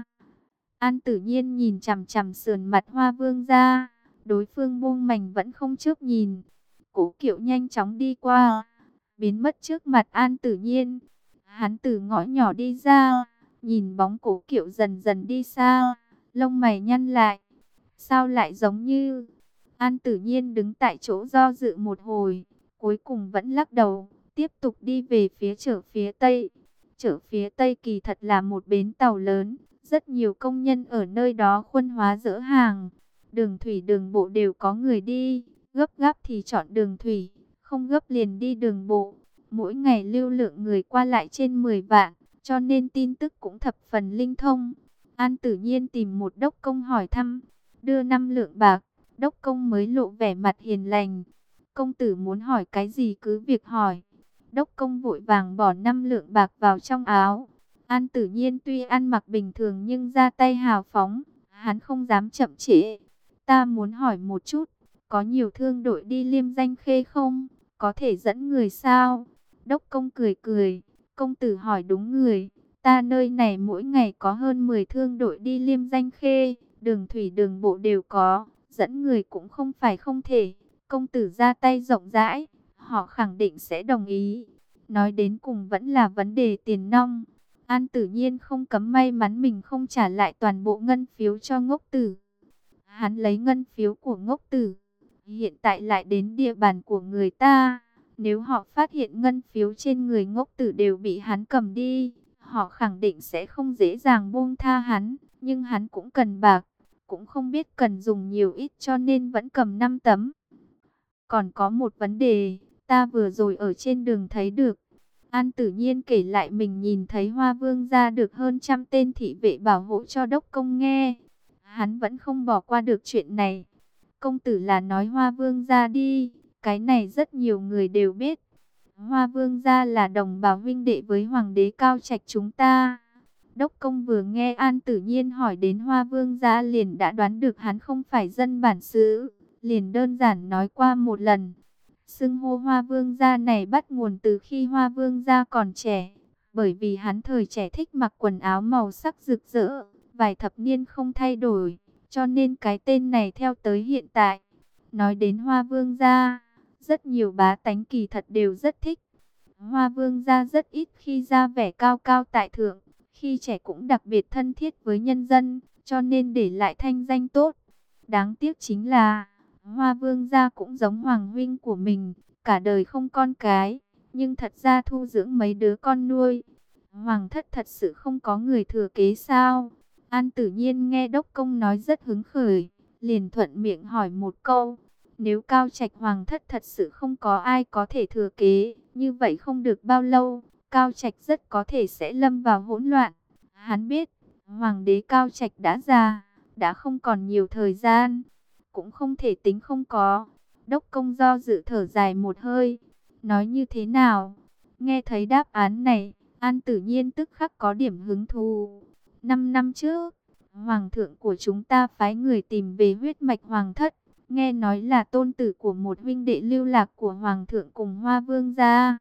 An Tử Nhiên nhìn chằm chằm sườn mặt Hoa Vương gia, đối phương buông mảnh vẫn không chớp nhìn. Cố Kiệu nhanh chóng đi qua, biến mất trước mặt An Tử Nhiên. Hắn từ ngõ nhỏ đi ra, nhìn bóng Cố Kiệu dần dần đi xa, lông mày nhăn lại. Sao lại giống như... An Tử Nhiên đứng tại chỗ do dự một hồi, cuối cùng vẫn lắc đầu, tiếp tục đi về phía chợ phía Tây. Chợ phía Tây kỳ thật là một bến tàu lớn, rất nhiều công nhân ở nơi đó khuân hóa dỡ hàng. Đường thủy đường bộ đều có người đi, gấp gáp thì chọn đường thủy, không gấp liền đi đường bộ. Mỗi ngày lưu lượng người qua lại trên 10 vạn, cho nên tin tức cũng thập phần linh thông. An Tử Nhiên tìm một đốc công hỏi thăm, đưa 5 lượng bạc, đốc công mới lộ vẻ mặt hiền lành. Công tử muốn hỏi cái gì cứ việc hỏi. Đốc công vội vàng bỏ 5 lượng bạc vào trong áo. An Tử Nhiên tuy ăn mặc bình thường nhưng ra tay hào phóng, hắn không dám chậm trễ. Ta muốn hỏi một chút, có nhiều thương đội đi Liêm Danh Khê không? Có thể dẫn người sao? Đốc công cười cười, công tử hỏi đúng người. Ta nơi này mỗi ngày có hơn 10 thương đội đi Liêm Danh Khê, đường thủy đường bộ đều có, dẫn người cũng không phải không thể. Công tử ra tay rộng rãi, họ khẳng định sẽ đồng ý. Nói đến cùng vẫn là vấn đề tiền nong. An Tử Nhiên không cấm may mắn mình không trả lại toàn bộ ngân phiếu cho Ngốc Tử. Hắn lấy ngân phiếu của Ngốc Tử, hiện tại lại đến địa bàn của người ta. Nếu họ phát hiện ngân phiếu trên người Ngốc Tử đều bị hắn cầm đi, họ khẳng định sẽ không dễ dàng buông tha hắn. Nhưng hắn cũng cần bạc, cũng không biết cần dùng nhiều ít cho nên vẫn cầm 5 tấm. Còn có một vấn đề, ta vừa rồi ở trên đường thấy được. An Tử Nhiên kể lại mình nhìn thấy Hoa Vương gia được hơn 100 tên thị vệ bảo hộ cho đốc công nghe. Hắn vẫn không bỏ qua được chuyện này. Công tử là nói Hoa Vương gia đi, cái này rất nhiều người đều biết. Hoa Vương gia là đồng bào huynh đệ với Hoàng đế Cao Trạch chúng ta. Đốc công vừa nghe An Tử Nhiên hỏi đến Hoa Vương gia liền đã đoán được hắn không phải dân bản xứ, liền đơn giản nói qua một lần. Xưng hô Hoa Vương gia này bắt nguồn từ khi Hoa Vương gia còn trẻ, bởi vì hắn thời trẻ thích mặc quần áo màu sắc rực rỡ, vài thập niên không thay đổi, cho nên cái tên này theo tới hiện tại. Nói đến Hoa Vương gia, rất nhiều bá tánh kỳ thật đều rất thích. Hoa Vương gia rất ít khi ra vẻ cao cao tại thượng, khi trẻ cũng đặc biệt thân thiết với nhân dân, cho nên để lại thanh danh tốt. Đáng tiếc chính là Hoa Vương gia cũng giống Hoàng huynh của mình, cả đời không con cái, nhưng thật ra thu dưỡng mấy đứa con nuôi. Hoàng thất thật sự không có người thừa kế sao? An Tử Nhiên nghe đốc công nói rất hứng khởi, liền thuận miệng hỏi một câu. Nếu Cao Trạch Hoàng thất thật sự không có ai có thể thừa kế, như vậy không được bao lâu, Cao Trạch rất có thể sẽ lâm vào hỗn loạn. Hắn biết, Hoàng đế Cao Trạch đã già, đã không còn nhiều thời gian, cũng không thể tính không có. Đốc công do dự thở dài một hơi, nói như thế nào? Nghe thấy đáp án này, An Tử Nhiên tức khắc có điểm hứng thú. 5 năm trước, Hoàng thượng của chúng ta phái người tìm về huyết mạch Hoàng thất, nghe nói là tôn tử của một huynh đệ lưu lạc của Hoàng thượng cùng Hoa Vương gia.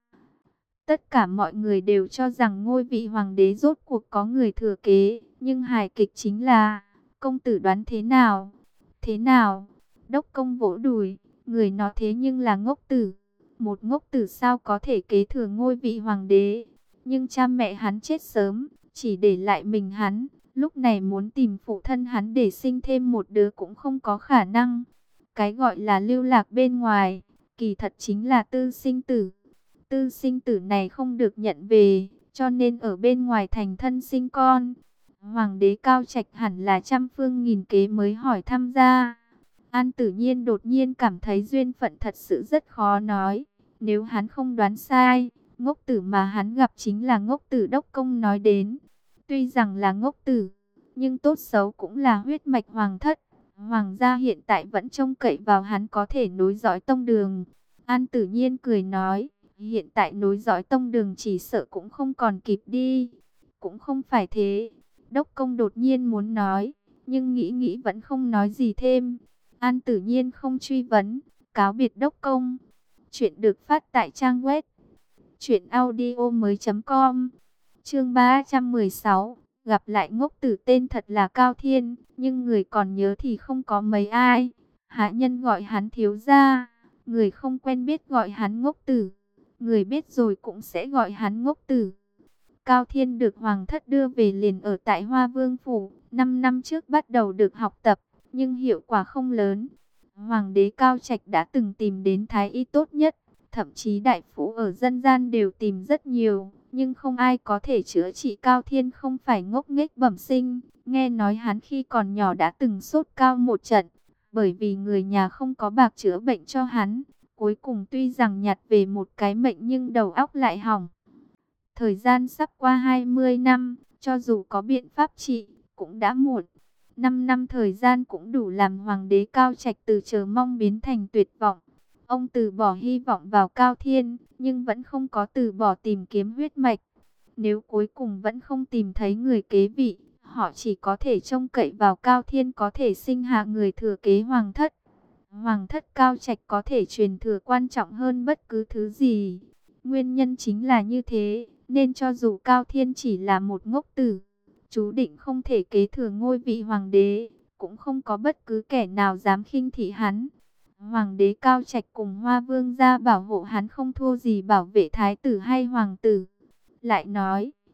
Tất cả mọi người đều cho rằng ngôi vị Hoàng đế rốt cuộc có người thừa kế, nhưng hài kịch chính là, công tử đoán thế nào? Thế nào? Đốc công vỗ đùi, người nói thế nhưng là Ngốc Tử. Một Ngốc Tử sao có thể kế thừa ngôi vị Hoàng đế? Nhưng cha mẹ hắn chết sớm, chỉ để lại mình hắn. Lúc này muốn tìm phụ thân hắn để sinh thêm một đứa cũng không có khả năng. Cái gọi là lưu lạc bên ngoài, kỳ thật chính là tư sinh tử. Tư sinh tử này không được nhận về, cho nên ở bên ngoài thành thân sinh con. Hoàng đế Cao Trạch hẳn là trăm phương nghìn kế mới hỏi tham gia. An Tử Nhiên đột nhiên cảm thấy duyên phận thật sự rất khó nói. Nếu hắn không đoán sai, Ngốc Tử mà hắn gặp chính là Ngốc Tử đốc công nói đến. Tuy rằng là Ngốc Tử, nhưng tốt xấu cũng là huyết mạch Hoàng thất. Hoàng gia hiện tại vẫn trông cậy vào hắn có thể nối dõi tông đường. An Tử Nhiên cười nói, hiện tại nối dõi tông đường chỉ sợ cũng không còn kịp đi. Cũng không phải thế. Đốc công đột nhiên muốn nói, nhưng nghĩ nghĩ vẫn không nói gì thêm. An Tử Nhiên không truy vấn, cáo biệt đốc công. Chuyện được phát tại trang web truyệnaudiomoi.com. Chương 316, gặp lại Ngốc Tử. Tên thật là Cao Thiên, nhưng người còn nhớ thì không có mấy ai. Hạ nhân gọi hắn thiếu gia, người không quen biết gọi hắn Ngốc Tử, người biết rồi cũng sẽ gọi hắn Ngốc Tử. Cao Thiên được Hoàng thất đưa về liền ở tại Hoa Vương phủ, 5 năm trước bắt đầu được học tập, nhưng hiệu quả không lớn. Hoàng đế Cao Trạch đã từng tìm đến thái y tốt nhất, thậm chí đại phu ở dân gian đều tìm rất nhiều, nhưng không ai có thể chữa trị Cao Thiên. Không phải ngốc nghếch bẩm sinh, nghe nói hắn khi còn nhỏ đã từng sốt cao một trận, bởi vì người nhà không có bạc chữa bệnh cho hắn. Cuối cùng tuy rằng nhặt về một cái mệnh nhưng đầu óc lại hỏng. Thời gian sắp qua 20 năm, cho dù có biện pháp trị, cũng đã muộn. 5 năm thời gian cũng đủ làm Hoàng đế Cao Trạch từ chờ mong biến thành tuyệt vọng. Ông từ bỏ hy vọng vào Cao Thiên, nhưng vẫn không có từ bỏ tìm kiếm huyết mạch. Nếu cuối cùng vẫn không tìm thấy người kế vị, họ chỉ có thể trông cậy vào Cao Thiên có thể sinh hạ người thừa kế Hoàng thất. Hoàng thất Cao Trạch có thể truyền thừa quan trọng hơn bất cứ thứ gì. Nguyên nhân chính là như thế, nên cho dù Cao Thiên chỉ là một Ngốc Tử, chú định không thể kế thừa ngôi vị Hoàng đế, cũng không có bất cứ kẻ nào dám khinh thị hắn. Hoàng đế Cao Trạch cùng Hoa Vương gia bảo hộ hắn không thua gì bảo vệ thái tử hay hoàng tử. Lại nói,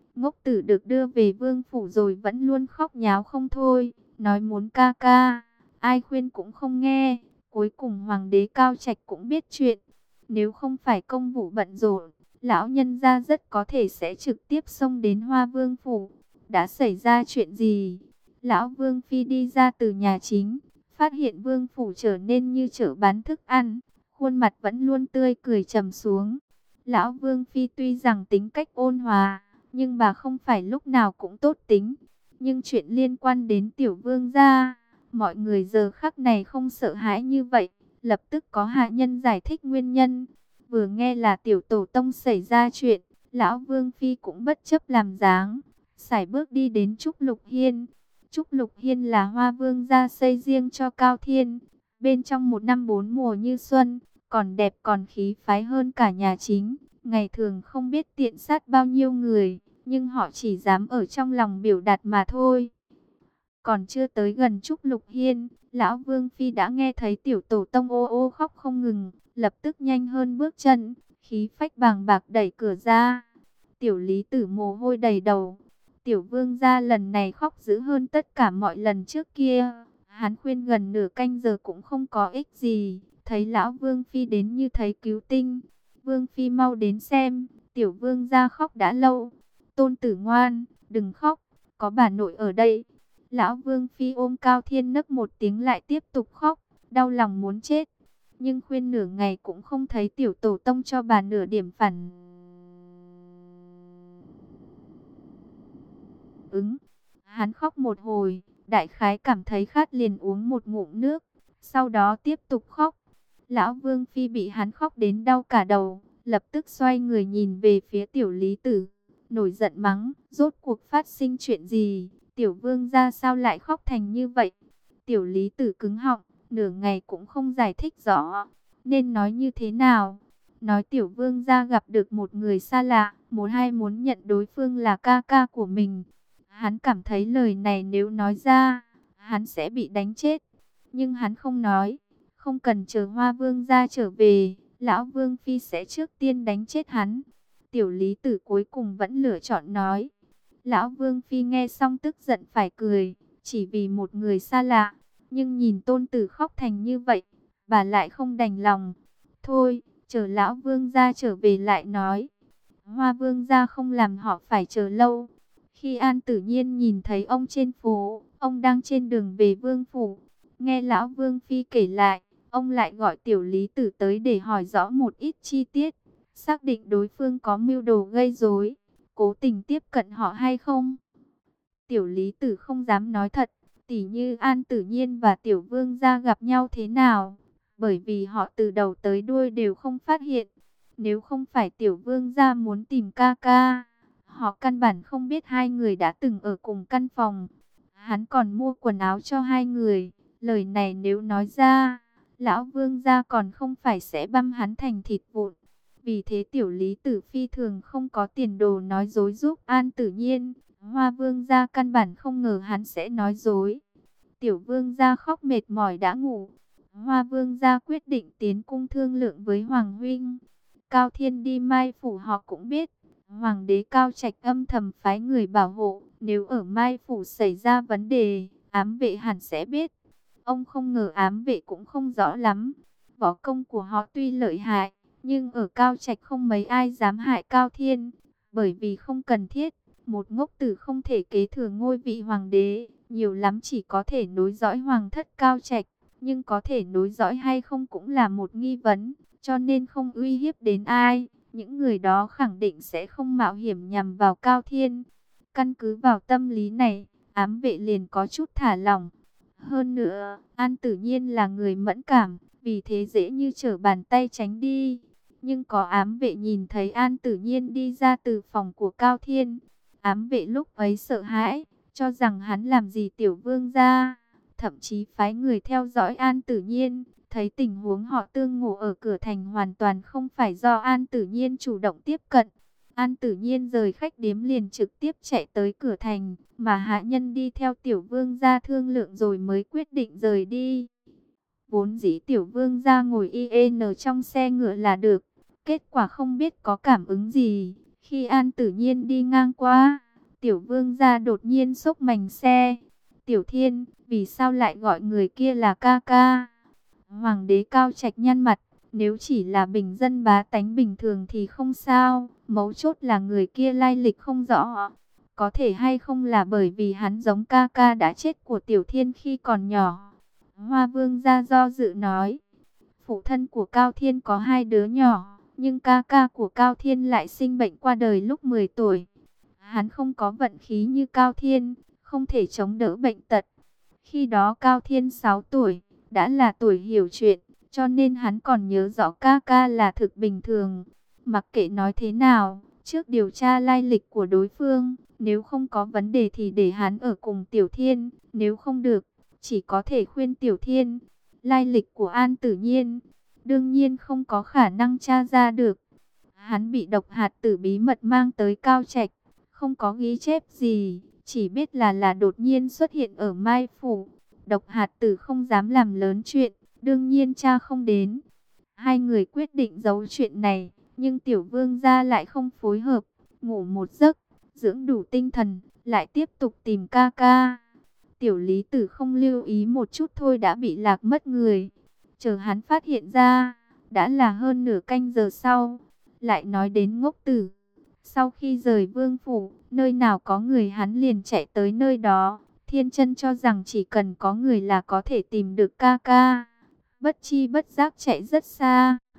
Ngốc tử được đưa về vương phủ rồi vẫn luôn khóc nháo không thôi, nói muốn ca ca, ai khuyên cũng không nghe. Cuối cùng hoàng đế Cao Trạch cũng biết chuyện, nếu không phải công vụ bận rộn, lão nhân gia rất có thể sẽ trực tiếp xông đến Hoa Vương phủ. Đã xảy ra chuyện gì? Lão Vương phi đi ra từ nhà chính, phát hiện vương phủ trở nên như chợ bán thức ăn, khuôn mặt vẫn luôn tươi cười trầm xuống. Lão Vương phi tuy rằng tính cách ôn hòa, nhưng bà không phải lúc nào cũng tốt tính. Nhưng chuyện liên quan đến tiểu vương gia, mọi người giờ khắc này không sợ hãi như vậy. Lập tức có hạ nhân giải thích nguyên nhân. Vừa nghe là tiểu tổ tông xảy ra chuyện, lão Vương phi cũng bất chấp làm dáng, sải bước đi đến Trúc Lục Hiên. Trúc Lục Hiên là Hoa Vương gia xây riêng cho Cao Thiên, bên trong một năm bốn mùa như xuân, còn đẹp còn khí phái hơn cả nhà chính. Ngày thường không biết tiện sát bao nhiêu người, nhưng họ chỉ dám ở trong lòng biểu đạt mà thôi. Còn chưa tới gần Trúc Lục Hiên, lão Vương phi đã nghe thấy tiểu tổ tông ô ô khóc không ngừng, lập tức nhanh hơn bước chân, khí phách bàng bạc đẩy cửa ra. Tiểu Lý Tử mồ hôi đầy đầu. Tiểu Vương gia lần này khóc dữ hơn tất cả mọi lần trước kia. Hắn khuyên gần nửa canh giờ cũng không có ích gì, thấy lão Vương phi đến như thấy cứu tinh. Vương phi mau đến xem, tiểu vương gia khóc đã lâu. Tôn tử ngoan, đừng khóc, có bà nội ở đây. Lão Vương phi ôm Cao Thiên nấc một tiếng lại tiếp tục khóc, đau lòng muốn chết. Nhưng khuyên nửa ngày cũng không thấy tiểu tổ tông cho bà nửa điểm phản ứng. Hắn khóc một hồi, đại khái cảm thấy khát liền uống một ngụm nước, sau đó tiếp tục khóc. Lão Vương phi bị hắn khóc đến đau cả đầu, lập tức xoay người nhìn về phía tiểu Lý Tử, nổi giận mắng, rốt cuộc phát sinh chuyện gì? Tiểu Vương gia sao lại khóc thành như vậy? Tiểu Lý Tử cứng họng, nửa ngày cũng không giải thích rõ, nên nói như thế nào. Nói tiểu Vương gia gặp được một người xa lạ, muốn nhận đối phương là ca ca của mình. Hắn cảm thấy lời này nếu nói ra, hắn sẽ bị đánh chết. Nhưng hắn không nói, không cần chờ Hoa Vương gia trở về, lão Vương phi sẽ trước tiên đánh chết hắn. Tiểu Lý Tử cuối cùng vẫn lựa chọn nói. Lão Vương phi nghe xong tức giận phải cười, chỉ vì một người xa lạ. Nhưng nhìn tôn tử khóc thành như vậy, bà lại không đành lòng. Thôi, chờ lão Vương gia trở về lại nói. Hoa Vương gia không làm họ phải chờ lâu. Khi An Tử Nhiên nhìn thấy ông trên phố, ông đang trên đường về Vương phủ. Nghe lão Vương phi kể lại, ông lại gọi tiểu Lý Tử tới để hỏi rõ một ít chi tiết, xác định đối phương có mưu đồ gây rối, cố tình tiếp cận họ hay không. Tiểu Lý Tử không dám nói thật, tỉ như An Tử Nhiên và Tiểu Vương gia gặp nhau thế nào, bởi vì họ từ đầu tới đuôi đều không phát hiện. Nếu không phải Tiểu Vương gia muốn tìm ca ca, họ căn bản không biết hai người đã từng ở cùng căn phòng. Hắn còn mua quần áo cho hai người, lời này nếu nói ra, lão Vương gia còn không phải sẽ băm hắn thành thịt vụn. Vì thế tiểu Lý Tử phi thường không có tiền đồ nói dối giúp An Tử Nhiên. Hoa Vương gia căn bản không ngờ hắn sẽ nói dối. Tiểu Vương gia khóc mệt mỏi đã ngủ. Hoa Vương gia quyết định tiến cung thương lượng với Hoàng huynh. Cao Thiên đi Mai phủ họ cũng biết. Hoàng đế Cao Trạch âm thầm phái người bảo hộ. Nếu ở Mai phủ xảy ra vấn đề, ám vệ hẳn sẽ biết. Ông không ngờ ám vệ cũng không rõ lắm. Võ công của họ tuy lợi hại, nhưng ở Cao Trạch không mấy ai dám hại Cao Thiên. Bởi vì không cần thiết, một ngốc tử không thể kế thừa ngôi vị hoàng đế. Nhiều lắm chỉ có thể nối dõi hoàng thất Cao Trạch, nhưng có thể nối dõi hay không cũng là một nghi vấn. Cho nên không uy hiếp đến ai, những người đó khẳng định sẽ không mạo hiểm nhằm vào Cao Thiên. Căn cứ vào tâm lý này, ám vệ liền có chút thả lỏng. Hơn nữa, An Tử Nhiên là người mẫn cảm, vì thế dễ như trở bàn tay tránh đi. Nhưng có ám vệ nhìn thấy An Tử Nhiên đi ra từ phòng của Cao Thiên. Ám vệ lúc ấy sợ hãi, cho rằng hắn làm gì tiểu vương gia. Thậm chí phái người theo dõi An Tử Nhiên. Thấy tình huống họ tương ngộ ở cửa thành hoàn toàn không phải do An Tử Nhiên chủ động tiếp cận. An Tử Nhiên rời khách điếm liền trực tiếp chạy tới cửa thành, mà hạ nhân đi theo tiểu vương gia thương lượng rồi mới quyết định rời đi. Vốn dĩ tiểu vương gia ngồi IN trong xe ngựa là được, kết quả không biết có cảm ứng gì, Khi An Tử Nhiên đi ngang qua, Tiểu Vương gia đột nhiên xốc mành xe. Tiểu Thiên, vì sao lại gọi người kia là ca ca? Hoàng đế Cao Trạch nhăn mặt, nếu chỉ là bình dân bá tánh bình thường thì không sao, mấu chốt là người kia lai lịch không rõ. Có thể hay không là bởi vì hắn giống ca ca đã chết của Tiểu Thiên khi còn nhỏ. Hoa Vương gia do dự nói, phụ thân của Cao Thiên có 2 đứa nhỏ, nhưng ca ca của Cao Thiên lại sinh bệnh qua đời lúc 10 tuổi. Hắn không có vận khí như Cao Thiên, không thể chống đỡ bệnh tật. Khi đó Cao Thiên 6 tuổi, đã là tuổi hiểu chuyện, cho nên hắn còn nhớ rõ ca ca là thực bình thường. Mặc kệ nói thế nào, trước điều tra lai lịch của đối phương, nếu không có vấn đề thì để hắn ở cùng Tiểu Thiên, nếu không được, chỉ có thể khuyên Tiểu Thiên. Lai lịch của An Tử Nhiên, đương nhiên không có khả năng tra ra được. Hắn bị độc hạt tử bí mật mang tới Cao Trạch, không có ghi chép gì, chỉ biết là đột nhiên xuất hiện ở Mai Phủ. Độc hạt tử không dám làm lớn chuyện, đương nhiên cha không đến. Hai người quyết định giấu chuyện này, nhưng Tiểu Vương gia lại không phối hợp, ngủ một giấc, dưỡng đủ tinh thần, lại tiếp tục tìm ca ca. Tiểu Lý Tử không lưu ý một chút thôi đã bị lạc mất người. Chờ hắn phát hiện ra, đã là hơn nửa canh giờ sau. Lại nói đến Ngốc Tử, sau khi rời Vương phủ, nơi nào có người hắn liền chạy tới nơi đó. Thiên Chân cho rằng chỉ cần có người là có thể tìm được ca ca. Bất chi bất giác chạy rất xa.